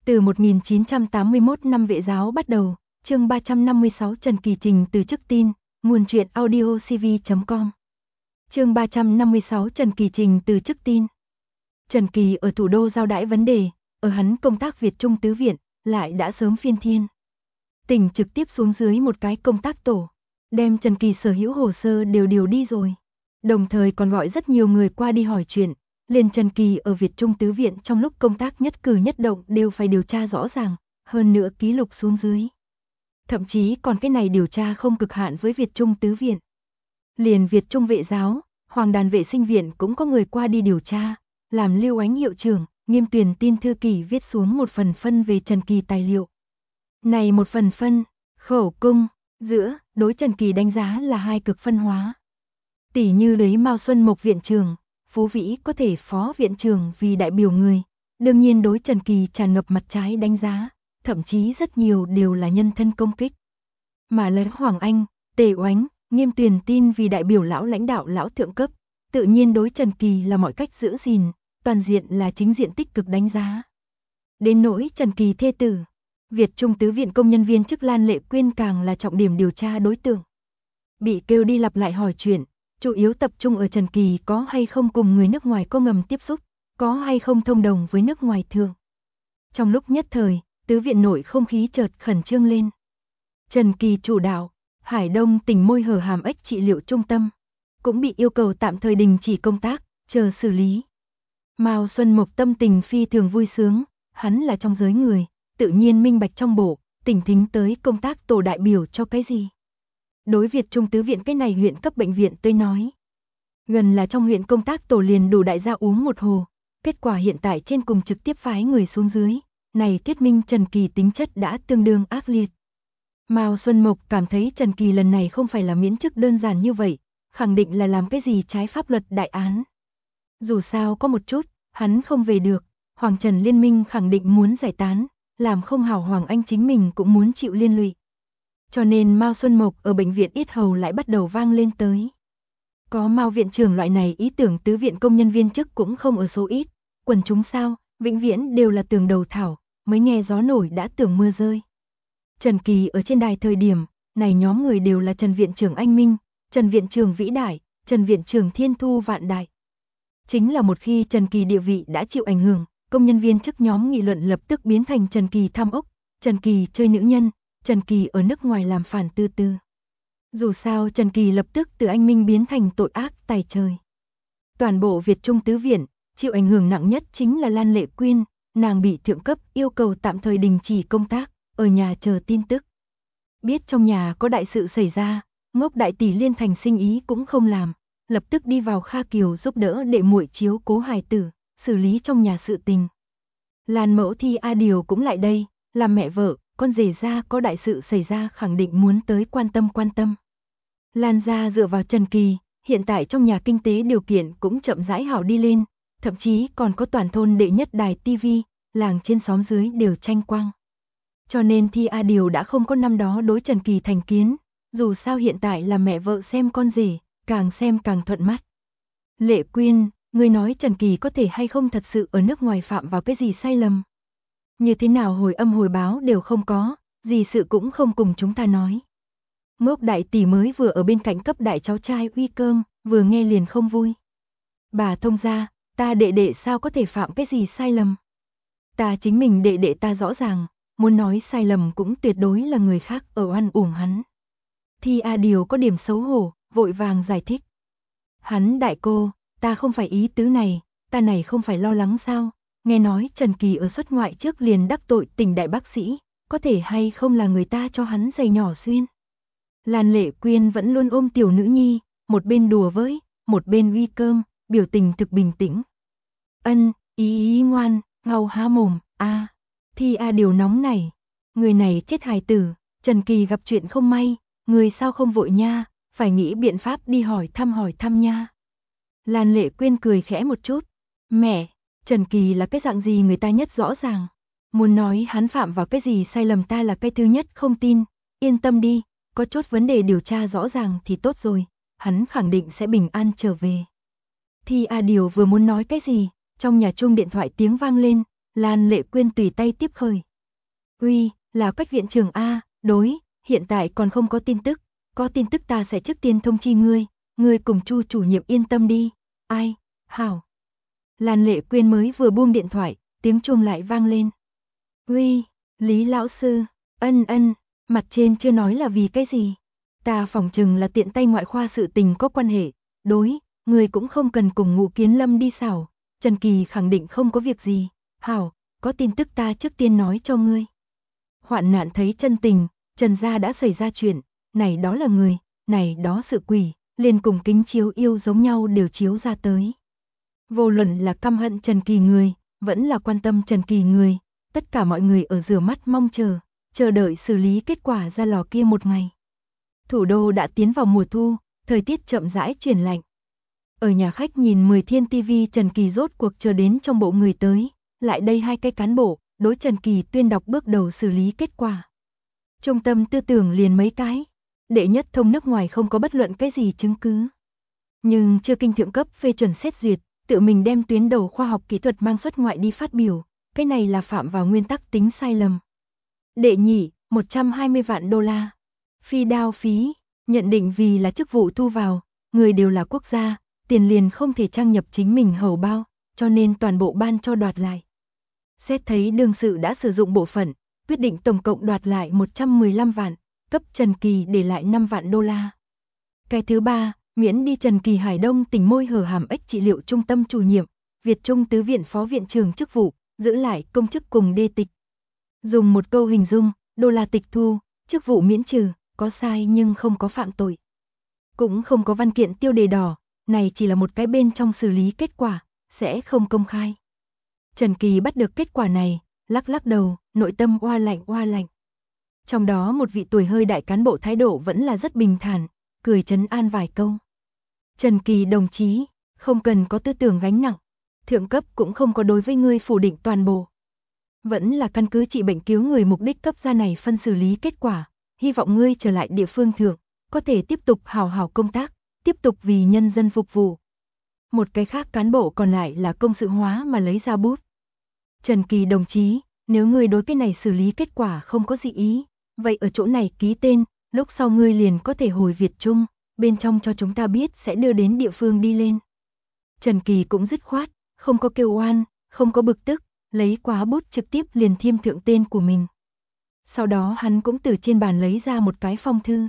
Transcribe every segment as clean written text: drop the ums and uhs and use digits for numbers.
Từ 1981 năm Vệ giáo bắt đầu, chương 356 Trần Kỳ trình từ chức tin, nguồn truyện audio cv.com. Chương 356 Trần Kỳ trình từ chức tin. Trần Kỳ ở thủ đô giao đãi vấn đề, ở hắn công tác Việt Trung Tứ Viện, lại đã sớm phiên thiên. Tỉnh trực tiếp xuống dưới một cái công tác tổ, đem Trần Kỳ sở hữu hồ sơ đều điều đi rồi. Đồng thời còn gọi rất nhiều người qua đi hỏi chuyện, liền Trần Kỳ ở Việt Trung Tứ Viện trong lúc công tác nhất cử nhất động đều phải điều tra rõ ràng, hơn nữa ký lục xuống dưới. Thậm chí còn cái này điều tra không cực hạn với Việt Trung Tứ Viện. Liền Việt Trung Vệ giáo, Hoàng Đàn Vệ sinh viện cũng có người qua đi điều tra, làm Lưu Ánh hiệu trưởng, Nghiêm Tuyền tin thư ký viết xuống một phần phân về Trần Kỳ tài liệu. Này một phần phân, khẩu cung, giữa, đối Trần Kỳ đánh giá là hai cực phân hóa. Tỷ như lấy Mao Xuân Mộc viện trưởng, Phú Vĩ có thể phó viện trưởng vì đại biểu người, đương nhiên đối Trần Kỳ tràn ngập mặt trái đánh giá, thậm chí rất nhiều đều là nhân thân công kích. Mà lấy Hoàng Anh, Tề Oánh, Nghiêm Tuyền tin vì đại biểu lão lãnh đạo lão thượng cấp, tự nhiên đối Trần Kỳ là mọi cách giữ gìn, toàn diện là chính diện tích cực đánh giá. Đến nỗi Trần Kỳ thê tử, Việt Trung Tứ Viện công nhân viên chức Lan Lệ Quyên càng là trọng điểm điều tra đối tượng. Bị kêu đi lặp lại hỏi chuyện, chủ yếu tập trung ở Trần Kỳ có hay không cùng người nước ngoài có ngầm tiếp xúc, có hay không thông đồng với nước ngoài thường. Trong lúc nhất thời, Tứ Viện nội không khí chợt khẩn trương lên. Trần Kỳ chủ đạo, Hải Đông tỉnh môi hở hàm ếch trị liệu trung tâm, cũng bị yêu cầu tạm thời đình chỉ công tác, chờ xử lý. Mao Xuân Mộc tâm tình phi thường vui sướng, hắn là trong giới người, tự nhiên minh bạch trong bộ, tỉnh thính tới công tác tổ đại biểu cho cái gì. Đối Việt Trung Tứ Viện cái này huyện cấp bệnh viện tôi nói. Gần là trong huyện công tác tổ liền đủ đại gia uống một hồ, kết quả hiện tại trên cùng trực tiếp phái người xuống dưới, này thuyết minh Trần Kỳ tính chất đã tương đương ác liệt. Mao Xuân Mộc cảm thấy Trần Kỳ lần này không phải là miễn chức đơn giản như vậy, khẳng định là làm cái gì trái pháp luật đại án. Dù sao có một chút, hắn không về được, Hoàng Trần liên minh khẳng định muốn giải tán, làm không hảo Hoàng Anh chính mình cũng muốn chịu liên lụy. Cho nên Mao Xuân Mộc ở bệnh viện yết hầu lại bắt đầu vang lên tới. Có Mao viện trưởng loại này ý tưởng Tứ Viện công nhân viên chức cũng không ở số ít, quần chúng sao, vĩnh viễn đều là tường đầu thảo, mới nghe gió nổi đã tưởng mưa rơi. Trần Kỳ ở trên đài thời điểm, này nhóm người đều là Trần Viện trưởng anh minh, Trần Viện trưởng vĩ đại, Trần Viện trưởng thiên thu vạn đại. Chính là một khi Trần Kỳ địa vị đã chịu ảnh hưởng, công nhân viên chức nhóm nghị luận lập tức biến thành Trần Kỳ thăm ốc, Trần Kỳ chơi nữ nhân, Trần Kỳ ở nước ngoài làm phản tư tư. Dù sao Trần Kỳ lập tức từ anh minh biến thành tội ác tài trời. Toàn bộ Việt Trung Tứ Viện, chịu ảnh hưởng nặng nhất chính là Lan Lệ Quyên, nàng bị thượng cấp yêu cầu tạm thời đình chỉ công tác, ở nhà chờ tin tức. Biết trong nhà có đại sự xảy ra, ngốc đại tỷ liên thành sinh ý cũng không làm, lập tức đi vào Kha Kiều giúp đỡ đệ muội chiếu cố hài tử, xử lý trong nhà sự tình. Lan mẫu Thi A Điều cũng lại đây, làm mẹ vợ, con rể ra có đại sự xảy ra khẳng định muốn tới quan tâm. Lan gia dựa vào Trần Kỳ, hiện tại trong nhà kinh tế điều kiện cũng chậm rãi hảo đi lên, thậm chí còn có toàn thôn đệ nhất đài TV, làng trên xóm dưới đều tranh quang. Cho nên Thi A Điều đã không có năm đó đối Trần Kỳ thành kiến, dù sao hiện tại là mẹ vợ xem con rể, càng xem càng thuận mắt. Lệ Quyên, ngươi nói Trần Kỳ có thể hay không thật sự ở nước ngoài phạm vào cái gì sai lầm? Như thế nào hồi âm hồi báo đều không có, gì sự cũng không cùng chúng ta nói. Ngốc đại tỷ mới vừa ở bên cạnh cấp đại cháu trai uy cơm, vừa nghe liền không vui. Bà thông ra, ta đệ đệ sao có thể phạm cái gì sai lầm? Ta chính mình đệ đệ ta rõ ràng, muốn nói sai lầm cũng tuyệt đối là người khác ở oan uổng hắn. Thi A Điều có điểm xấu hổ, vội vàng giải thích. Hắn đại cô, ta không phải ý tứ này, ta này không phải lo lắng sao, nghe nói Trần Kỳ ở xuất ngoại trước liền đắc tội tỉnh đại bác sĩ, có thể hay không là người ta cho hắn giày nhỏ xuyên. Lan Lệ Quyên vẫn luôn ôm tiểu nữ nhi, một bên đùa với, một bên uy cơm, biểu tình thực bình tĩnh. Ân, ý ngoan, ngau há mồm, a. Thi A Điều nóng này, người này chết hài tử, Trần Kỳ gặp chuyện không may, người sao không vội nha, phải nghĩ biện pháp đi hỏi thăm nha. Lan Lệ Quyên cười khẽ một chút, mẹ, Trần Kỳ là cái dạng gì người ta nhất rõ ràng, muốn nói hắn phạm vào cái gì sai lầm ta là cái thứ nhất không tin, yên tâm đi, có chốt vấn đề điều tra rõ ràng thì tốt rồi, hắn khẳng định sẽ bình an trở về. Thi A Điều vừa muốn nói cái gì, trong nhà chuông điện thoại tiếng vang lên, Lan Lệ Quyên tùy tay tiếp khởi. Uy, là Quách viện trưởng a, đối, hiện tại còn không có tin tức, có tin tức ta sẽ trước tiên thông chi ngươi cùng Chu chủ nhiệm yên tâm đi. Ai, hảo. Lan Lệ Quyên mới vừa buông điện thoại, tiếng chuông lại vang lên. Uy, Lý lão sư, ân, mặt trên chưa nói là vì cái gì. Ta phỏng chừng là tiện tay ngoại khoa sự tình có quan hệ, đối, người cũng không cần cùng Ngũ Kiến Lâm đi xảo, Trần Kỳ khẳng định không có việc gì. Hảo, có tin tức ta trước tiên nói cho ngươi. Hoạn nạn thấy chân tình, Trần gia đã xảy ra chuyện, này đó là người, này đó sự quỷ, liền cùng kính chiếu yêu giống nhau đều chiếu ra tới. Vô luận là căm hận Trần Kỳ người, vẫn là quan tâm Trần Kỳ người, tất cả mọi người ở rửa mắt mong chờ đợi xử lý kết quả ra lò kia một ngày. Thủ đô đã tiến vào mùa thu, thời tiết chậm rãi chuyển lạnh. Ở nhà khách nhìn 10 thiên TV, Trần Kỳ rốt cuộc chờ đến trong bộ người tới, lại đây hai cái cán bộ, đối Trần Kỳ tuyên đọc bước đầu xử lý kết quả. Trung tâm tư tưởng liền mấy cái, đệ nhất thông nước ngoài không có bất luận cái gì chứng cứ. Nhưng chưa kinh thượng cấp phê chuẩn xét duyệt, tự mình đem tuyến đầu khoa học kỹ thuật mang xuất ngoại đi phát biểu, cái này là phạm vào nguyên tắc tính sai lầm. Đệ nhị, 120 vạn đô la. Phi đao phí, nhận định vì là chức vụ thu vào, người đều là quốc gia, tiền liền không thể trang nhập chính mình hầu bao, cho nên toàn bộ ban cho đoạt lại. Xét thấy đương sự đã sử dụng bộ phận, quyết định tổng cộng đoạt lại 115 vạn, cấp Trần Kỳ để lại 5 vạn đô la. Cái thứ ba, miễn đi Trần Kỳ Hải Đông tỉnh môi hở hàm ếch trị liệu trung tâm chủ nhiệm, Việt Trung tứ viện phó viện trưởng chức vụ, giữ lại công chức cùng đê tịch. Dùng một câu hình dung, đô la tịch thu, chức vụ miễn trừ, có sai nhưng không có phạm tội. Cũng không có văn kiện tiêu đề đỏ, này chỉ là một cái bên trong xử lý kết quả, sẽ không công khai. Trần Kỳ bắt được kết quả này, lắc đầu, nội tâm oa lạnh. Trong đó một vị tuổi hơi đại cán bộ thái độ vẫn là rất bình thản, cười trấn an vài câu. Trần Kỳ đồng chí, không cần có tư tưởng gánh nặng, thượng cấp cũng không có đối với ngươi phủ định toàn bộ. Vẫn là căn cứ trị bệnh cứu người mục đích cấp ra này phân xử lý kết quả, hy vọng ngươi trở lại địa phương thượng, có thể tiếp tục hào hào công tác, tiếp tục vì nhân dân phục vụ. Một cái khác cán bộ còn lại là công sự hóa mà lấy ra bút. Trần Kỳ đồng chí, nếu ngươi đối cái này xử lý kết quả không có dị ý, vậy ở chỗ này ký tên, lúc sau ngươi liền có thể hồi Việt Trung, bên trong cho chúng ta biết sẽ đưa đến địa phương đi lên. Trần Kỳ cũng dứt khoát, không có kêu oan, không có bực tức, lấy quá bút trực tiếp liền thiêm thượng tên của mình. Sau đó hắn cũng từ trên bàn lấy ra một cái phong thư.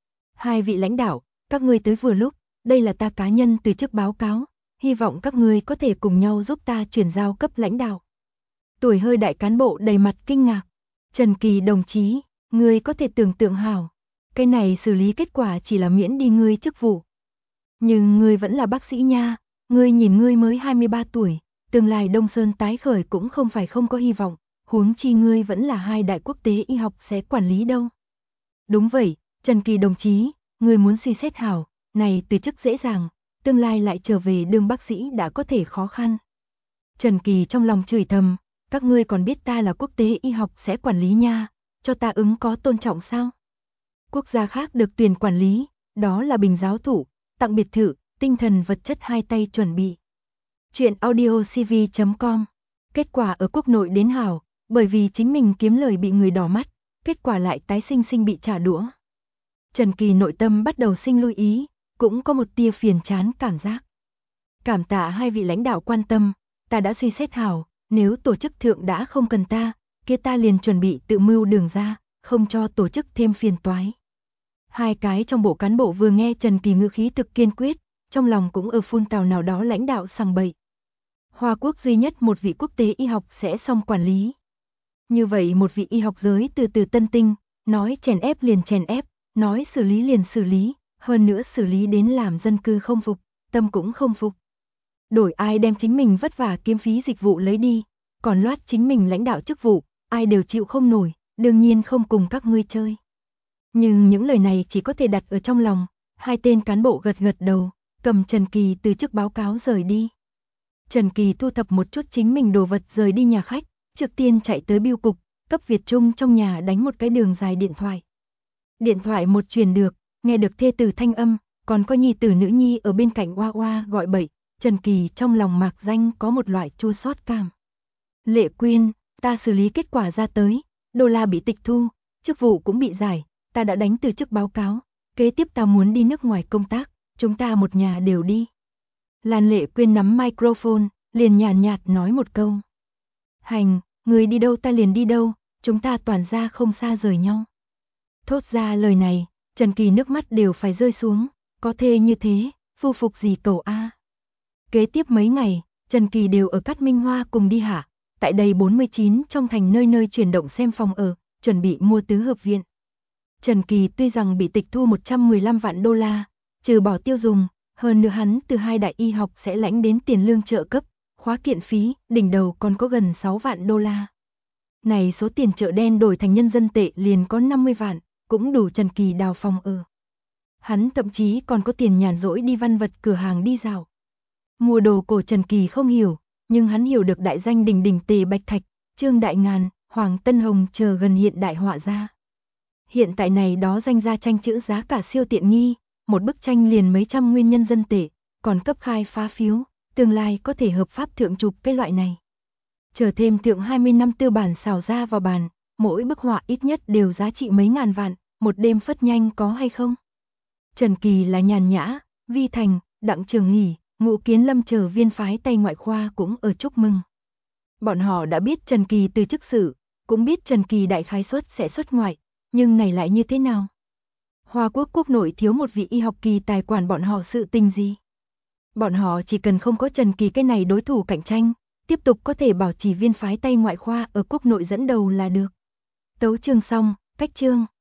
Hai vị lãnh đạo, các ngươi tới vừa lúc, đây là ta cá nhân từ chức báo cáo, hy vọng các ngươi có thể cùng nhau giúp ta chuyển giao cấp lãnh đạo. Tuổi hơi đại cán bộ đầy mặt kinh ngạc. Trần Kỳ đồng chí, ngươi có thể tưởng tượng hảo, cái này xử lý kết quả chỉ là miễn đi ngươi chức vụ. Nhưng ngươi vẫn là bác sĩ nha, ngươi nhìn ngươi mới 23 tuổi, tương lai Đông Sơn tái khởi cũng không phải không có hy vọng, huống chi ngươi vẫn là hai đại quốc tế y học sẽ quản lý đâu. Đúng vậy, Trần Kỳ đồng chí, ngươi muốn suy xét hảo, này từ chức dễ dàng, tương lai lại trở về đương bác sĩ đã có thể khó khăn. Trần Kỳ trong lòng chửi thầm, các ngươi còn biết ta là quốc tế y học sẽ quản lý nha, cho ta ứng có tôn trọng sao? Quốc gia khác được tuyển quản lý, đó là bình giáo thủ, tặng biệt thự, tinh thần vật chất hai tay chuẩn bị. Chuyện audiocv.com. Kết quả ở quốc nội đến hảo, bởi vì chính mình kiếm lời bị người đỏ mắt, kết quả lại tái sinh bị trả đũa. Trần Kỳ nội tâm bắt đầu sinh lưu ý, cũng có một tia phiền chán cảm giác. Cảm tạ hai vị lãnh đạo quan tâm, ta đã suy xét hảo, nếu tổ chức thượng đã không cần ta, kia ta liền chuẩn bị tự mưu đường ra, không cho tổ chức thêm phiền toái. Hai cái trong bộ cán bộ vừa nghe Trần Kỳ ngữ khí thực kiên quyết, trong lòng cũng ở phun tào nào đó lãnh đạo sằng bậy. Hoa Quốc duy nhất một vị quốc tế y học sẽ xong quản lý. Như vậy một vị y học giới từ tân tinh, nói chèn ép liền chèn ép, nói xử lý liền xử lý, hơn nữa xử lý đến làm dân cư không phục, tâm cũng không phục. Đổi ai đem chính mình vất vả kiếm phí dịch vụ lấy đi, còn loát chính mình lãnh đạo chức vụ, ai đều chịu không nổi, đương nhiên không cùng các ngươi chơi. Nhưng những lời này chỉ có thể đặt ở trong lòng, hai tên cán bộ gật đầu, cầm Trần Kỳ từ chức báo cáo rời đi. Trần Kỳ thu thập một chút chính mình đồ vật rời đi nhà khách, trước tiên chạy tới bưu cục, cấp Việt Trung trong nhà đánh một cái đường dài điện thoại. Điện thoại một truyền được, nghe được thê tử thanh âm, còn có nhi tử nữ nhi ở bên cạnh oa oa gọi bậy, Trần Kỳ trong lòng mạc danh có một loại chua xót cảm. Lệ Quyên, ta xử lý kết quả ra tới, đô la bị tịch thu, chức vụ cũng bị giải, ta đã đánh từ chức báo cáo, kế tiếp ta muốn đi nước ngoài công tác, chúng ta một nhà đều đi. Lan Lệ Quyên nắm microphone, liền nhàn nhạt nói một câu. Hành, người đi đâu ta liền đi đâu, chúng ta toàn ra không xa rời nhau. Thốt ra lời này, Trần Kỳ nước mắt đều phải rơi xuống, có thê như thế, phu phục gì cầu a. Kế tiếp mấy ngày, Trần Kỳ đều ở Cát Minh Hoa cùng đi hạ, tại đây 49 trong thành nơi nơi chuyển động xem phòng ở, chuẩn bị mua tứ hợp viện. Trần Kỳ tuy rằng bị tịch thu 115 vạn đô la, trừ bỏ tiêu dùng, hơn nữa hắn từ 2 đại y học sẽ lãnh đến tiền lương trợ cấp, khóa kiện phí, đỉnh đầu còn có gần 6 vạn đô la. Này số tiền chợ đen đổi thành nhân dân tệ liền có 50 vạn, cũng đủ Trần Kỳ đào phòng ở. Hắn thậm chí còn có tiền nhàn rỗi đi văn vật cửa hàng đi dạo. Mua đồ cổ Trần Kỳ không hiểu, nhưng hắn hiểu được đại danh đình đình Tề Bạch Thạch, Trương Đại Ngàn, Hoàng Tân Hồng chờ gần hiện đại họa gia. Hiện tại này đó danh gia tranh chữ giá cả siêu tiện nghi, một bức tranh liền mấy trăm nguyên nhân dân tệ, còn cấp khai phá phiếu, tương lai có thể hợp pháp thượng chụp cái loại này. Chờ thêm thượng 20 năm tư bản xào ra vào bàn, mỗi bức họa ít nhất đều giá trị mấy ngàn vạn, một đêm phất nhanh có hay không? Trần Kỳ là nhàn nhã, Vi Thành, Đặng Trường Nghỉ, Ngũ Kiến Lâm chờ viên phái Tây ngoại khoa cũng ở chúc mừng. Bọn họ đã biết Trần Kỳ từ chức sự, cũng biết Trần Kỳ đại khái suất sẽ xuất ngoại, nhưng này lại như thế nào? Hoa Quốc quốc nội thiếu một vị y học kỳ tài quản bọn họ sự tình gì? Bọn họ chỉ cần không có Trần Kỳ cái này đối thủ cạnh tranh, tiếp tục có thể bảo trì viên phái Tây ngoại khoa ở quốc nội dẫn đầu là được. Tấu chương xong, cách chương.